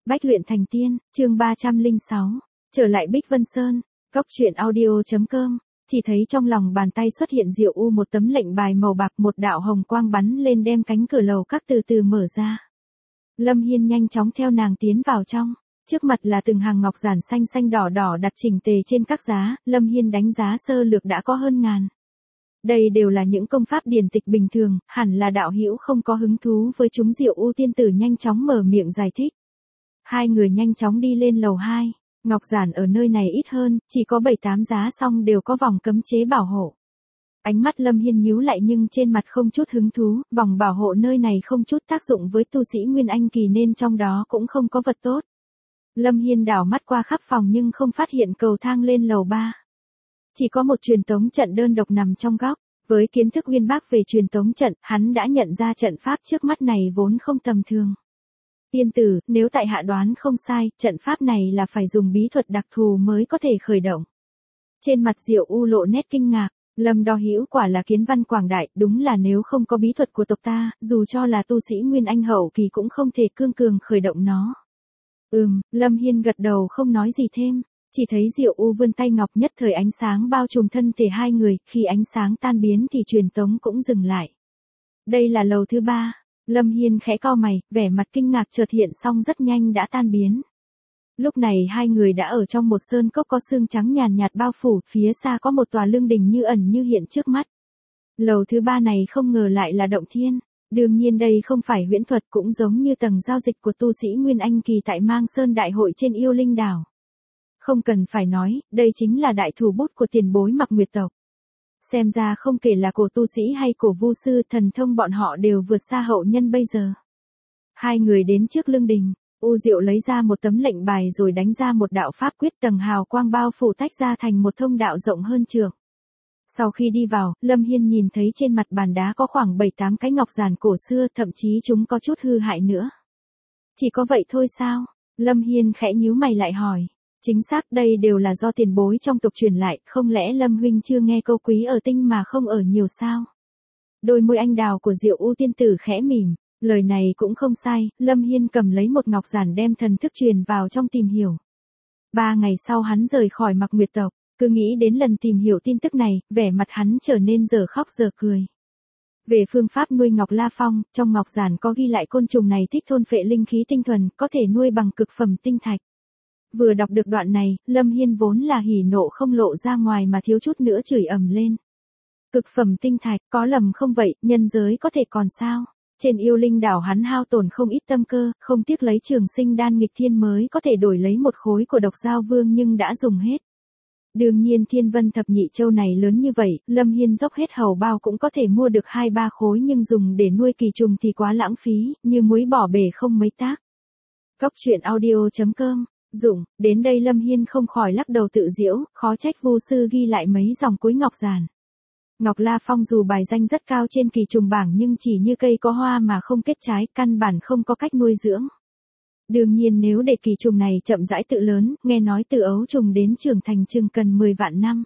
Bách luyện thành tiên, chương 306. Trở lại Bích Vân Sơn, Cóc truyện audio.com. Chỉ thấy trong lòng bàn tay xuất hiện Diệu U một tấm lệnh bài màu bạc, một đạo hồng quang bắn lên đem cánh cửa lầu các từ từ mở ra. Lâm Hiên nhanh chóng theo nàng tiến vào trong. Trước mặt là từng hàng ngọc giản xanh xanh đỏ đỏ đặt chỉnh tề trên các giá, Lâm Hiên đánh giá sơ lược đã có hơn ngàn. Đây đều là những công pháp điển tịch bình thường, hẳn là đạo hữu không có hứng thú với chúng. Diệu U tiên tử nhanh chóng mở miệng giải thích. Hai người nhanh chóng đi lên lầu 2, ngọc giản ở nơi này ít hơn, chỉ có 7-8 giá song đều có vòng cấm chế bảo hộ. Ánh mắt Lâm Hiên nhíu lại nhưng trên mặt không chút hứng thú, vòng bảo hộ nơi này không chút tác dụng với tu sĩ Nguyên Anh kỳ nên trong đó cũng không có vật tốt. Lâm Hiên đảo mắt qua khắp phòng nhưng không phát hiện cầu thang lên lầu 3. Chỉ có một truyền tống trận đơn độc nằm trong góc. Với kiến thức uyên bác về truyền tống trận, hắn đã nhận ra trận pháp trước mắt này vốn không tầm thường. Tiên tử, nếu tại hạ đoán không sai, trận pháp này là phải dùng bí thuật đặc thù mới có thể khởi động. Trên mặt Diệu U lộ nét kinh ngạc, Lâm Đo Hữu quả là kiến văn quảng đại, đúng là nếu không có bí thuật của tộc ta, dù cho là tu sĩ Nguyên Anh hậu kỳ cũng không thể cương cường khởi động nó. Lâm Hiên gật đầu không nói gì thêm. Chỉ thấy Diệu U vươn tay ngọc, nhất thời ánh sáng bao trùm thân thể hai người, khi ánh sáng tan biến thì truyền tống cũng dừng lại. Đây là lầu thứ 3, Lâm Hiên khẽ cau mày, vẻ mặt kinh ngạc chợt hiện xong rất nhanh đã tan biến. Lúc này hai người đã ở trong một sơn cốc có sương trắng nhàn nhạt bao phủ, phía xa có một tòa lương đình như ẩn như hiện trước mắt. Lầu thứ 3 này không ngờ lại là động thiên. Đương nhiên đây không phải huyễn thuật, cũng giống như tầng giao dịch của tu sĩ Nguyên Anh kỳ tại Mang Sơn đại hội trên Yêu Linh đảo. Không cần phải nói, đây chính là đại thủ bút của tiền bối Mặc Nguyệt tộc. Xem ra không kể là cổ tu sĩ hay cổ vu sư, thần thông bọn họ đều vượt xa hậu nhân bây giờ. Hai người đến trước lương đình, U Diệu lấy ra một tấm lệnh bài rồi đánh ra một đạo pháp quyết, tầng hào quang bao phủ tách ra thành một thông đạo rộng hơn trượng. Sau khi đi vào, Lâm Hiên nhìn thấy trên mặt bàn đá có khoảng 7-8 cái ngọc giản cổ xưa, thậm chí chúng có chút hư hại nữa. Chỉ có vậy thôi sao? Lâm Hiên khẽ nhíu mày lại hỏi. Chính xác, đây đều là do tiền bối trong tộc truyền lại, không lẽ Lâm huynh chưa nghe câu quý ở tinh mà không ở nhiều sao? Đôi môi anh đào của Diệu U tiên tử khẽ mỉm, lời này cũng không sai. Lâm Hiên cầm lấy một ngọc giản đem thần thức truyền vào trong tìm hiểu. 3 ngày sau hắn rời khỏi Mặc Nguyệt tộc, cứ nghĩ đến lần tìm hiểu tin tức này, vẻ mặt hắn trở nên giờ khóc giờ cười. Về phương pháp nuôi ngọc la phong, trong ngọc giản có ghi lại côn trùng này thích thôn phệ linh khí tinh thuần, có thể nuôi bằng cực phẩm tinh thạch. Vừa đọc được đoạn này, Lâm Hiên vốn là hỉ nộ không lộ ra ngoài mà thiếu chút nữa chửi ầm lên. Cực phẩm tinh thạch, có lầm không vậy, nhân giới có thể còn sao? Trên Yêu Linh đảo hắn hao tổn không ít tâm cơ, không tiếc lấy trường sinh đan nghịch thiên mới có thể đổi lấy một khối của Độc Giao Vương nhưng đã dùng hết. Đương nhiên Thiên Vân Thập Nhị Châu này lớn như vậy, Lâm Hiên dốc hết hầu bao cũng có thể mua được 2-3 khối nhưng dùng để nuôi kỳ trùng thì quá lãng phí, như muối bỏ bể không mấy tác. Cóc truyện audio.com. Đến đây Lâm Hiên không khỏi lắc đầu tự giễu, khó trách vu sư ghi lại mấy dòng cuối ngọc giản. Ngọc La Phong dù bài danh rất cao trên kỳ trùng bảng nhưng chỉ như cây có hoa mà không kết trái, căn bản không có cách nuôi dưỡng. Đương nhiên nếu để kỳ trùng này chậm rãi tự lớn, nghe nói từ ấu trùng đến trưởng thành chừng cần 10 vạn năm.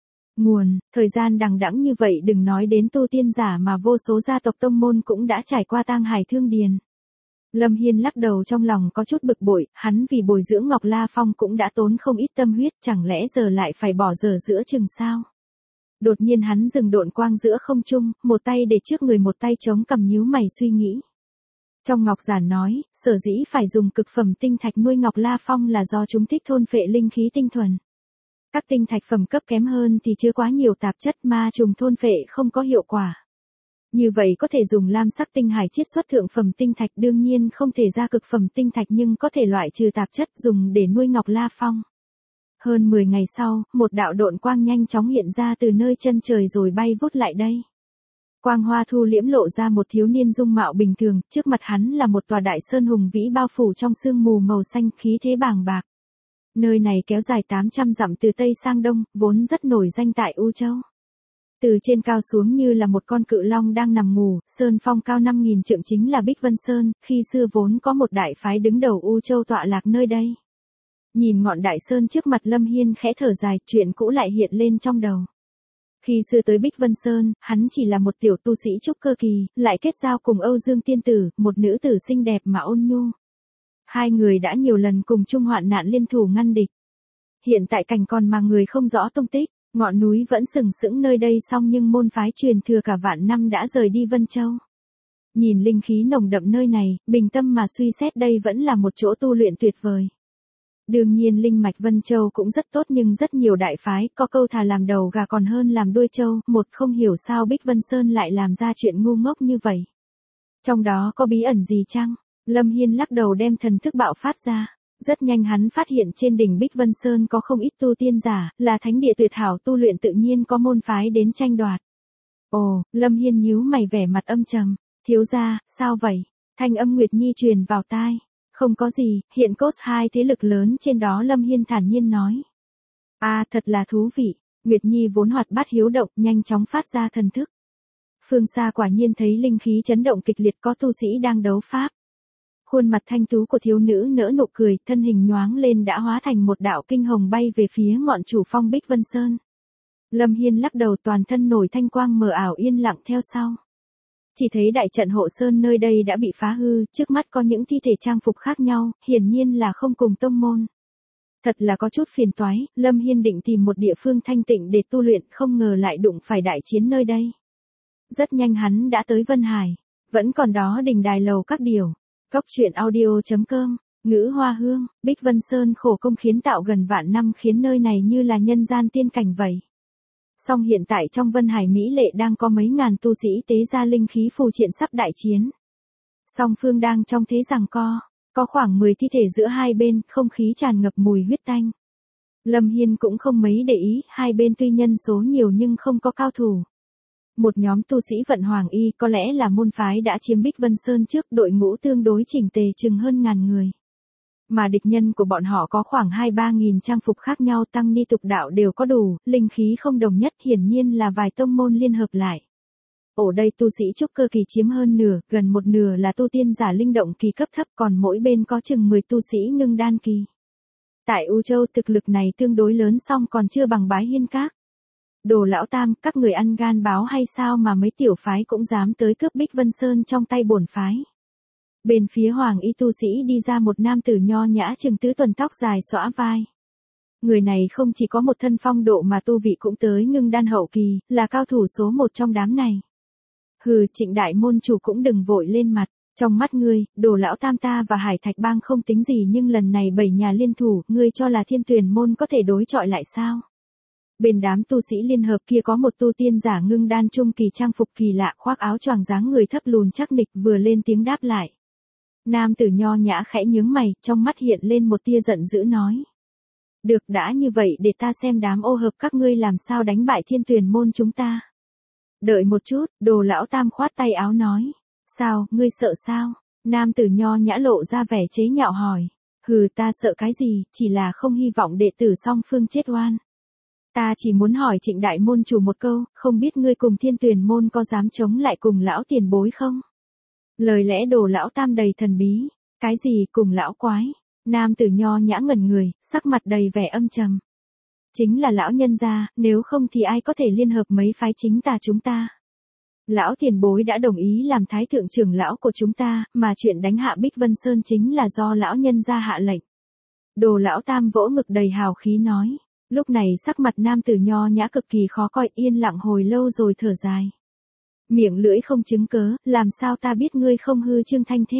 Thời gian đằng đẵng như vậy đừng nói đến tu tiên giả mà vô số gia tộc tông môn cũng đã trải qua tang hải thương điền. Lâm Hiên lắc đầu trong lòng có chút bực bội, hắn vì bồi dưỡng Ngọc La Phong cũng đã tốn không ít tâm huyết, chẳng lẽ giờ lại phải bỏ dở giữa chừng sao? Đột nhiên hắn dừng độn quang giữa không trung, một tay để trước người một tay chống cằm nhíu mày suy nghĩ. Trong ngọc giản nói, sở dĩ phải dùng cực phẩm tinh thạch nuôi Ngọc La Phong là do chúng thích thôn phệ linh khí tinh thuần. Các tinh thạch phẩm cấp kém hơn thì chứa quá nhiều tạp chất ma trùng thôn phệ không có hiệu quả. Như vậy có thể dùng lam sắc tinh hải chiết xuất thượng phẩm tinh thạch, đương nhiên không thể ra cực phẩm tinh thạch nhưng có thể loại trừ tạp chất dùng để nuôi Ngọc La Phong. Hơn 10 ngày sau, một đạo độn quang nhanh chóng hiện ra từ nơi chân trời rồi bay vút lại đây. Quang hoa thu liễm lộ ra một thiếu niên dung mạo bình thường, trước mặt hắn là một tòa đại sơn hùng vĩ bao phủ trong sương mù màu xanh, khí thế bàng bạc. Nơi này kéo dài 800 dặm từ Tây sang Đông, vốn rất nổi danh tại U Châu. Từ trên cao xuống như là một con cự long đang nằm ngủ, sơn phong cao 5.000 trượng chính là Bích Vân Sơn, khi xưa vốn có một đại phái đứng đầu U Châu tọa lạc nơi đây. Nhìn ngọn đại sơn trước mặt Lâm Hiên khẽ thở dài, chuyện cũ lại hiện lên trong đầu. Khi xưa tới Bích Vân Sơn, hắn chỉ là một tiểu tu sĩ trúc cơ kỳ, lại kết giao cùng Âu Dương tiên tử, một nữ tử xinh đẹp mà ôn nhu. Hai người đã nhiều lần cùng chung hoạn nạn liên thủ ngăn địch. Hiện tại cảnh còn mà người không rõ tung tích, ngọn núi vẫn sừng sững nơi đây song nhưng môn phái truyền thừa cả vạn năm đã rời đi Vân Châu. Nhìn linh khí nồng đậm nơi này, bình tâm mà suy xét đây vẫn là một chỗ tu luyện tuyệt vời. Đương nhiên linh mạch Vân Châu cũng rất tốt nhưng rất nhiều đại phái có câu thà làm đầu gà còn hơn làm đuôi trâu, một không hiểu sao Bích Vân Sơn lại làm ra chuyện ngu ngốc như vậy. Trong đó có bí ẩn gì chăng? Lâm Hiên lắc đầu đem thần thức bạo phát ra. Rất nhanh hắn phát hiện trên đỉnh Bích Vân Sơn có không ít tu tiên giả, là thánh địa tuyệt hảo tu luyện tự nhiên có môn phái đến tranh đoạt. Ồ, Lâm Hiên nhíu mày vẻ mặt âm trầm. Thiếu gia, sao vậy? Thanh âm Nguyệt Nhi truyền vào tai. Không có gì, hiện cốt hai thế lực lớn trên đó Lâm Hiên thản nhiên nói. Thật là thú vị. Nguyệt Nhi vốn hoạt bát hiếu động nhanh chóng phát ra thần thức. Phương xa quả nhiên thấy linh khí chấn động kịch liệt có tu sĩ đang đấu pháp. Khuôn mặt thanh tú của thiếu nữ nở nụ cười, thân hình nhoáng lên đã hóa thành một đạo kinh hồng bay về phía ngọn chủ phong Bích Vân Sơn. Lâm Hiên lắc đầu toàn thân nổi thanh quang mờ ảo yên lặng theo sau. Chỉ thấy đại trận hộ sơn nơi đây đã bị phá hư, trước mắt có những thi thể trang phục khác nhau, hiển nhiên là không cùng tông môn. Thật là có chút phiền toái, Lâm Hiên định tìm một địa phương thanh tịnh để tu luyện, không ngờ lại đụng phải đại chiến nơi đây. Rất nhanh hắn đã tới Vân Hải, vẫn còn đó đình đài lầu các điều. Cốc truyện audio.com, ngữ hoa hương, Bích Vân Sơn khổ công khiến tạo gần vạn năm khiến nơi này như là nhân gian tiên cảnh vậy. Song hiện tại trong Vân Hải Mỹ Lệ đang có mấy ngàn tu sĩ tế ra linh khí phù triện sắp đại chiến. Song phương đang trong thế giằng co, có khoảng 10 thi thể giữa hai bên, không khí tràn ngập mùi huyết tanh. Lâm Hiên cũng không mấy để ý, hai bên tuy nhân số nhiều nhưng không có cao thủ. Một nhóm tu sĩ vận Hoàng Y có lẽ là môn phái đã chiếm Bích Vân Sơn trước, đội ngũ tương đối chỉnh tề chừng hơn ngàn người. Mà địch nhân của bọn họ có khoảng 2-3 nghìn trang phục khác nhau tăng ni tục đạo đều có đủ, linh khí không đồng nhất hiển nhiên là vài tông môn liên hợp lại. Ở đây tu sĩ trúc cơ kỳ chiếm hơn nửa, gần một nửa là tu tiên giả linh động kỳ cấp thấp còn mỗi bên có chừng 10 tu sĩ ngưng đan kỳ. Tại U Châu thực lực này tương đối lớn song còn chưa bằng Bái Hiên Các. Đồ lão tam, các người ăn gan báo hay sao mà mấy tiểu phái cũng dám tới cướp Bích Vân Sơn trong tay bổn phái. Bên phía Hoàng Y tu sĩ đi ra một nam tử nho nhã chừng tứ tuần tóc dài xõa vai. Người này không chỉ có một thân phong độ mà tu vị cũng tới ngưng đan hậu kỳ, là cao thủ số một trong đám này. Hừ, Trịnh đại môn chủ cũng đừng vội lên mặt, trong mắt ngươi, Đồ lão tam ta và Hải Thạch bang không tính gì nhưng lần này 7 nhà liên thủ, ngươi cho là Thiên Tuyền môn có thể đối chọi lại sao? Bên đám tu sĩ liên hợp kia có một tu tiên giả ngưng đan trung kỳ trang phục kỳ lạ khoác áo choàng dáng người thấp lùn chắc nịch vừa lên tiếng đáp lại. Nam tử nho nhã khẽ nhướng mày, trong mắt hiện lên một tia giận dữ nói. Được đã như vậy để ta xem đám ô hợp các ngươi làm sao đánh bại Thiên Tuyền môn chúng ta. Đợi một chút, Đồ lão tam khoát tay áo nói. Sao, ngươi sợ sao? Nam tử nho nhã lộ ra vẻ chế nhạo hỏi. Hừ, ta sợ cái gì, chỉ là không hy vọng đệ tử song phương chết oan. Ta chỉ muốn hỏi Trịnh đại môn chủ một câu, không biết ngươi cùng Thiên Tuyền môn có dám chống lại cùng lão tiền bối không? Lời lẽ Đồ lão tam đầy thần bí. Cái gì cùng lão quái? Nam tử nho nhã ngẩn người, sắc mặt đầy vẻ âm trầm. Chính là lão nhân gia, nếu không thì ai có thể liên hợp mấy phái chính tà chúng ta. Lão tiền bối đã đồng ý làm thái thượng trưởng lão của chúng ta, mà chuyện đánh hạ Bích Vân Sơn chính là do lão nhân gia hạ lệnh. Đồ lão tam vỗ ngực đầy hào khí nói. Lúc này sắc mặt nam tử nho nhã cực kỳ khó coi, yên lặng hồi lâu rồi thở dài. Miệng lưỡi không chứng cớ, làm sao ta biết ngươi không hư trương thanh thế?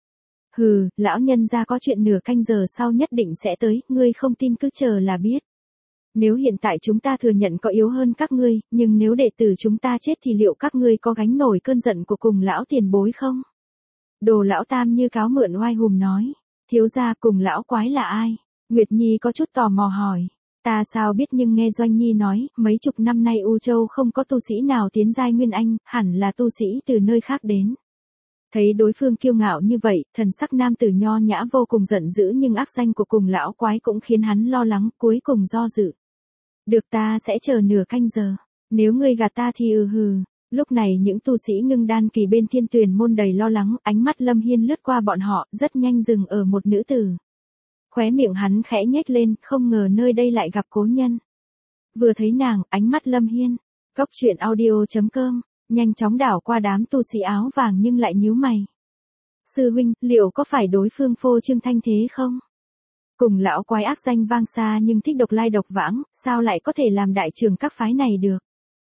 Hừ, lão nhân gia có chuyện nửa canh giờ sau nhất định sẽ tới, ngươi không tin cứ chờ là biết. Nếu hiện tại chúng ta thừa nhận có yếu hơn các ngươi, nhưng nếu đệ tử chúng ta chết thì liệu các ngươi có gánh nổi cơn giận của cùng lão tiền bối không? Đồ lão tam như cáo mượn oai hùng nói. Thiếu gia cùng lão quái là ai? Nguyệt Nhi có chút tò mò hỏi. Ta sao biết nhưng nghe Doanh Nhi nói, mấy chục năm nay U Châu không có tu sĩ nào tiến giai Nguyên Anh, hẳn là tu sĩ từ nơi khác đến. Thấy đối phương kiêu ngạo như vậy, thần sắc nam tử nho nhã vô cùng giận dữ nhưng ác danh của cùng lão quái cũng khiến hắn lo lắng, cuối cùng do dự. Được ta sẽ chờ nửa canh giờ, nếu ngươi gạt ta thì hừ. Lúc này những tu sĩ ngưng đan kỳ bên Thiên Tuyền môn đầy lo lắng, ánh mắt Lâm Hiên lướt qua bọn họ, rất nhanh dừng ở một nữ tử. Khóe miệng hắn khẽ nhếch lên, không ngờ nơi đây lại gặp cố nhân. Vừa thấy nàng, ánh mắt Lâm Hiên, cốc truyện audio.com, nhanh chóng đảo qua đám tu sĩ áo vàng nhưng lại nhíu mày. Sư huynh, liệu có phải đối phương phô trương thanh thế không? Cùng lão quái ác danh vang xa nhưng thích độc lai độc vãng, sao lại có thể làm đại trưởng các phái này được?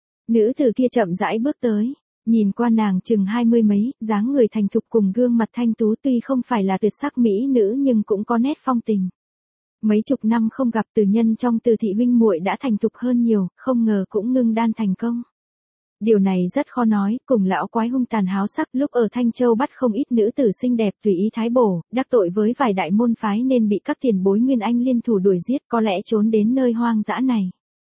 Nữ tử kia chậm rãi bước tới, nhìn qua nàng chừng 20 mấy, dáng người thành thục cùng gương mặt thanh tú tuy không phải là tuyệt sắc mỹ nữ nhưng cũng có nét phong tình. Mấy chục năm không gặp Từ Nhân trong Từ thị huynh muội đã thành thục hơn nhiều, không ngờ cũng ngưng đan thành công. Điều này rất khó nói, cùng lão quái hung tàn háo sắc lúc ở Thanh Châu bắt không ít nữ tử xinh đẹp tùy ý thái bổ, đắc tội với vài đại môn phái nên bị các tiền bối Nguyên Anh liên thủ đuổi giết, có lẽ trốn đến nơi hoang dã này.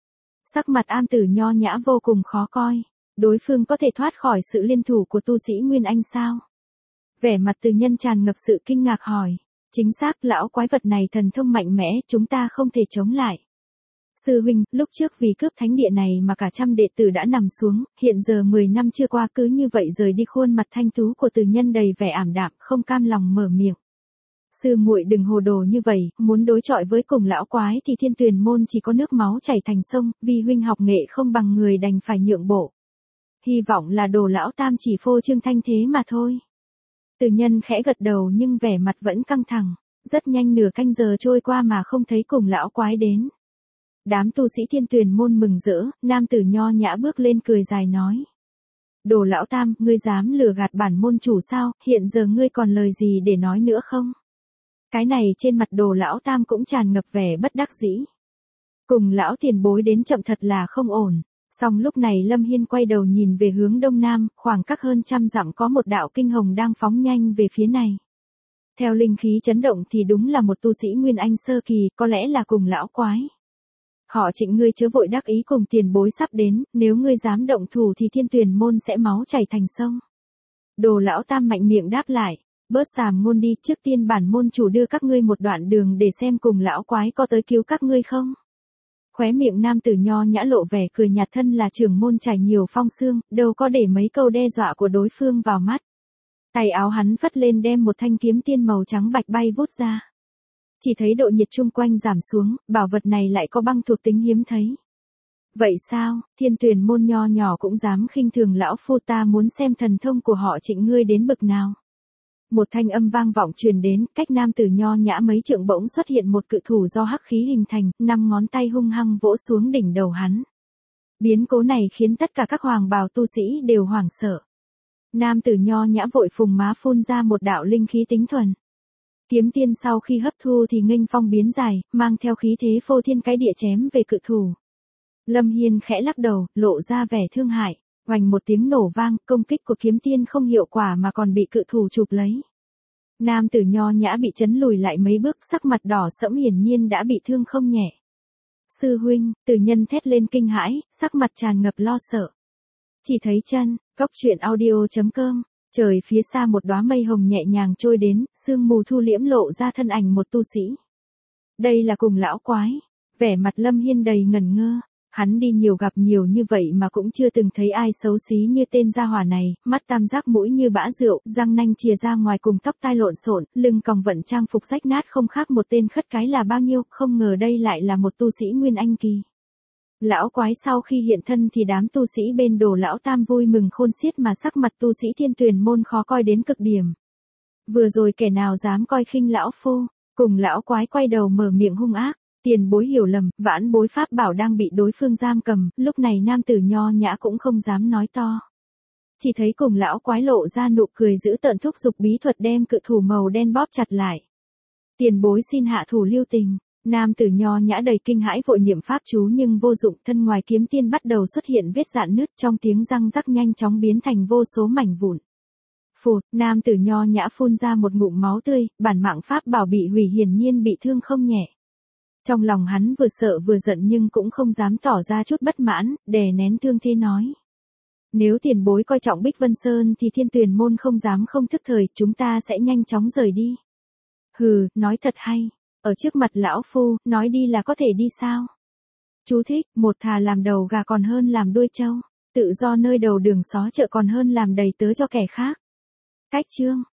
Sắc mặt am tử nho nhã vô cùng khó coi, đối phương có thể thoát khỏi sự liên thủ của tu sĩ Nguyên Anh sao? Vẻ mặt Từ Nhân tràn ngập sự kinh ngạc hỏi, chính xác lão quái vật này thần thông mạnh mẽ, chúng ta không thể chống lại. Sư huynh, lúc trước vì cướp thánh địa này mà cả trăm đệ tử đã nằm xuống, hiện giờ 10 năm chưa qua cứ như vậy rời đi, khuôn mặt thanh tú của Từ Nhân đầy vẻ ảm đạm, không cam lòng mở miệng. Sư muội đừng hồ đồ như vậy, muốn đối chọi với cùng lão quái thì Thiên Tuyền môn chỉ có nước máu chảy thành sông, vì huynh học nghệ không bằng người đành phải nhượng bộ. Hy vọng là Đồ lão tam chỉ phô trương thanh thế mà thôi. Từ Nhân khẽ gật đầu nhưng vẻ mặt vẫn căng thẳng, rất nhanh nửa canh giờ trôi qua mà không thấy cùng lão quái đến. Đám tu sĩ Thiên Tuyền môn mừng rỡ, nam tử nho nhã bước lên cười dài nói. Đồ lão tam, ngươi dám lừa gạt bản môn chủ sao, hiện giờ ngươi còn lời gì để nói nữa không? Cái này trên mặt Đồ lão tam cũng tràn ngập vẻ bất đắc dĩ. Cùng lão tiền bối đến chậm thật là không ổn. Song lúc này Lâm Hiên quay đầu nhìn về hướng đông nam, khoảng cách hơn 100 dặm có một đạo kinh hồng đang phóng nhanh về phía này. Theo linh khí chấn động thì đúng là một tu sĩ Nguyên Anh sơ kỳ, có lẽ là cùng lão quái. Họ Trịnh, ngươi chớ vội đắc ý, cùng tiền bối sắp đến, nếu ngươi dám động thủ thì Thiên Tuyền môn sẽ máu chảy thành sông. Đồ lão tam mạnh miệng đáp lại, bớt sàm ngôn đi, trước tiên bản môn chủ đưa các ngươi một đoạn đường để xem cùng lão quái có tới cứu các ngươi không. Khóe miệng nam tử nho nhã lộ vẻ cười nhạt, thân là trưởng môn trải nhiều phong sương, đâu có để mấy câu đe dọa của đối phương vào mắt. Tay áo hắn phất lên đem một thanh kiếm tiên màu trắng bạch bay vút ra. Chỉ thấy độ nhiệt chung quanh giảm xuống, bảo vật này lại có băng thuộc tính hiếm thấy. Vậy sao, Thiên Tuyền môn nho nhỏ cũng dám khinh thường lão phu, ta muốn xem thần thông của họ Trịnh ngươi đến bực nào. Một thanh âm vang vọng truyền đến, cách nam tử nho nhã mấy trượng bỗng xuất hiện một cự thủ do hắc khí hình thành, 5 ngón tay hung hăng vỗ xuống đỉnh đầu hắn. Biến cố này khiến tất cả các hoàng bào tu sĩ đều hoảng sợ. Nam tử nho nhã vội phùng má phun ra một đạo linh khí tính thuần. Kiếm tiên sau khi hấp thu thì nghênh phong biến dài, mang theo khí thế phô thiên cái địa chém về cự thủ. Lâm Hiên khẽ lắc đầu, lộ ra vẻ thương hại. Oành một tiếng nổ vang, công kích của kiếm tiên không hiệu quả mà còn bị cự thủ chụp lấy. Nam tử nho nhã bị chấn lùi lại mấy bước, sắc mặt đỏ sẫm, hiển nhiên đã bị thương không nhẹ. Sư huynh, Từ Nhân thét lên kinh hãi, sắc mặt tràn ngập lo sợ. Chỉ thấy chân, góc truyện audio.com, trời phía xa một đóa mây hồng nhẹ nhàng trôi đến, sương mù thu liễm lộ ra thân ảnh một tu sĩ. Đây là cùng lão quái. Vẻ mặt Lâm Hiên đầy ngẩn ngơ. Hắn đi nhiều gặp nhiều như vậy mà cũng chưa từng thấy ai xấu xí như tên gia hỏa này, mắt tam giác, mũi như bã rượu, răng nanh chìa ra ngoài cùng tóc tai lộn xộn, lưng còng vận trang phục rách nát không khác một tên khất cái là bao nhiêu, không ngờ đây lại là một tu sĩ Nguyên Anh kỳ. Lão quái sau khi hiện thân thì đám tu sĩ bên Đồ lão tam vui mừng khôn xiết mà sắc mặt tu sĩ Thiên Tuyền môn khó coi đến cực điểm. Vừa rồi kẻ nào dám coi khinh lão phu, cùng lão quái quay đầu mở miệng hung ác. Tiền bối hiểu lầm, vãn bối pháp bảo đang bị đối phương giam cầm, lúc này nam tử nho nhã cũng không dám nói to. Chỉ thấy cùng lão quái lộ ra nụ cười giữ tợn, thúc giục bí thuật đem cự thủ màu đen bóp chặt lại. Tiền bối xin hạ thủ lưu tình. Nam tử nho nhã đầy kinh hãi vội niệm pháp chú nhưng vô dụng, thân ngoài kiếm tiên bắt đầu xuất hiện vết rạn nứt, trong tiếng răng rắc nhanh chóng biến thành vô số mảnh vụn. Phụt, nam tử nho nhã phun ra một ngụm máu tươi, bản mạng pháp bảo bị hủy, hiển nhiên bị thương không nhẹ. Trong lòng hắn vừa sợ vừa giận nhưng cũng không dám tỏ ra chút bất mãn, đè nén thương thế nói. Nếu tiền bối coi trọng Bích Vân Sơn thì Thiên Tuyền môn không dám không thức thời, chúng ta sẽ nhanh chóng rời đi. Hừ, nói thật hay, ở trước mặt lão phu, nói đi là có thể đi sao? Chú thích, một thà làm đầu gà còn hơn làm đuôi trâu, tự do nơi đầu đường xó chợ còn hơn làm đầy tớ cho kẻ khác. Cách chương